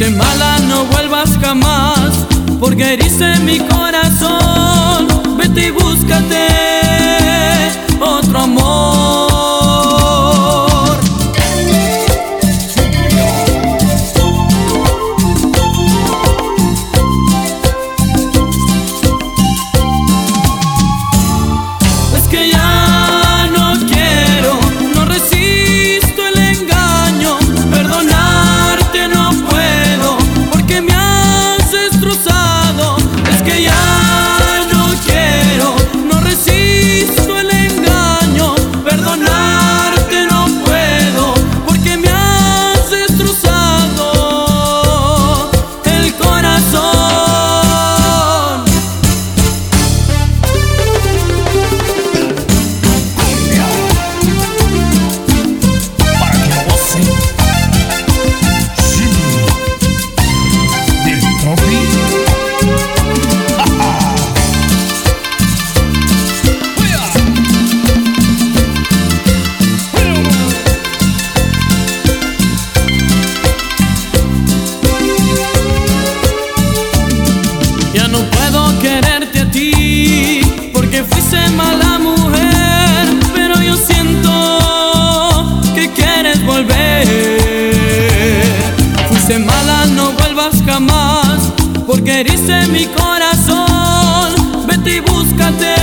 Fuiste mala, no vuelvas jamás, porque heriste mi corazón. Vete y búscate otro amor. Es que ya no quiero, no resisto el engaño, perdonarte no puedo, porque me has destrozado. Es que ya no quiero, no resisto el engaño, perdonarte no puedo, porque me has destrozado el corazón. Ya no puedo quererte a ti, porque fuiste mala mujer, pero yo siento que quieres volver. Fuiste mala, no vuelvas jamás, porque heriste mi corazón. Vete y búscate